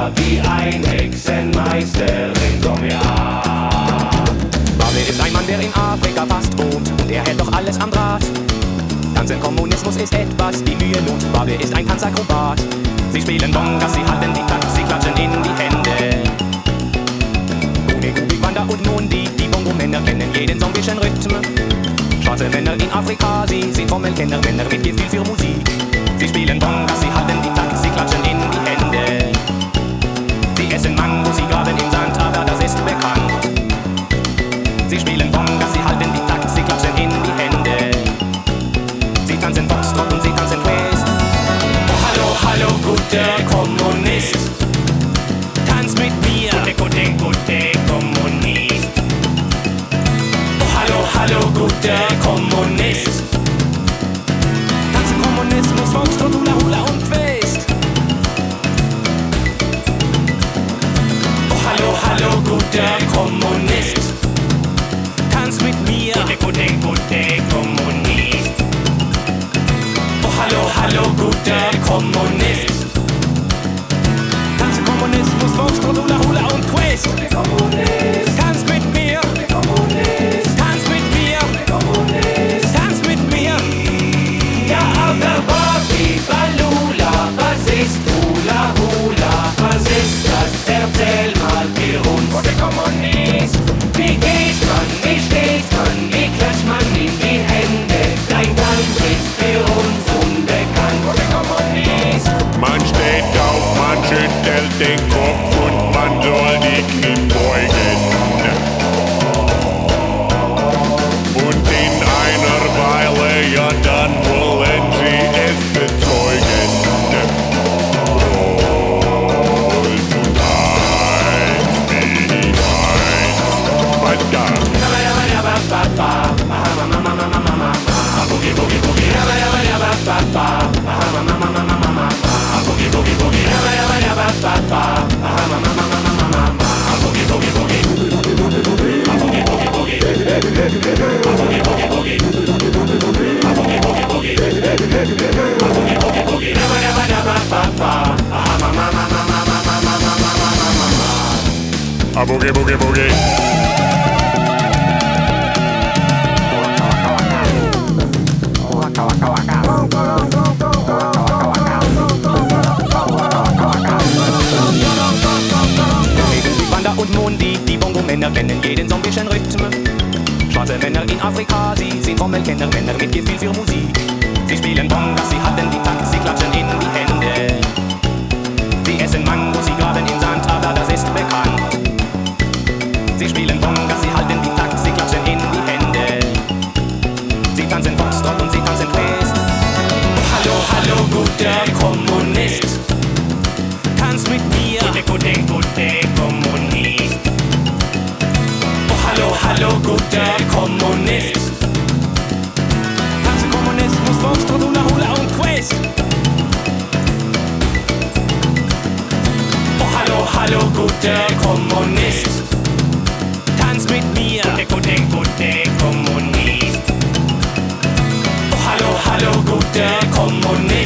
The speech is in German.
Balula, die Einhexenmeisterin, komm mir an. Barbie ist ein Mann, der in Afrika fast wohnt und er hält doch alles am Draht. Tanzen Kommunismus ist etwas, die Mühe lohnt. Barbie ist ein Tanzakrobat. Sie spielen Bongas, sie halten die Takt, sie klatschen in die Hände. Gumi, Gumi, Wanda und Mundi, die Bongo-Männer kennen jeden zombischen Rhythmen. Schwarze Männer in Afrika, sie sind Trommelkenner, Männer mit Gefühl für Musik. Sie spielen Bongas, sie halten die Takt, sie klatschen in die Hände. Sie essen Mango, sie graben im Sand, aber das ist bekannt. Sie spielen Bongas, sie halten die Takt, sie klatschen in die Hände. Sie tanzen Foxtrot und sie tanzen Twist. Oh, hallo, hallo, guter Kommunist. Tanz mit mir, Gute Kommunist. Oh, hallo, hallo, guter Kommunist. tanzen Kommunismus, Foxtrot, Hula Hula und Twist. Oh, hallo, hallo, guter Kommunist. Tanz mit mir, Gute Kommunist. Oh, hallo, hallo, guter Kommunist. tanzen Kommunismus, Foxtrot, Hula Hula und Twist. Tanz mit mir, tanz mit mir, tanz mit mir. Ja, aber Barbie, Balula, was ist Hula Hula? Was ist das? Erzähl mal für uns. Der Kommunist. Wie geht man, wie steht man, wie klatscht man in die Hände? Dein Tanz ist für uns unbekannt. Der Kommunist. Man steht auf, man schüttelt den Kopf und man soll die Knie beugen. Und in einer Weile, ja dann wollen sie es bezeugen. Rolf und Heinz, wie Heinz. Weiter. Boogie, boogie, boogie. Boogie, boogie, boogie. A boogie, boogie, boogie. Wanda und Mundi, die Bongo-Männer kennen jeden zombischen Rhythmen. Schwarze Männer in Afrika, sie sind Trommelkenner, Männer mit Gefühl für Musik. Sie spielen Bongas, sie halten die Takt, sie klatschen in die Hände. Sie essen Mango, sie graben im Sand, aber das ist bekannt. Sie spielen Bongas, sie halten die Takt, sie klatschen in die Hände. Sie tanzen Foxtrot und sie tanzen Twist. Hallo, hallo, guter Kommunist. Tanz mit mir, Gute Kommunist. Oh, hallo, hallo, guter Kommunist. tanzen Kommunismus, Foxtrot, Hula Hula und Twist. Oh, hallo, hallo, guter Kommunist. Tanz mit mir, Gute Kommunist. Oh, hallo, hallo, guter Kommunist.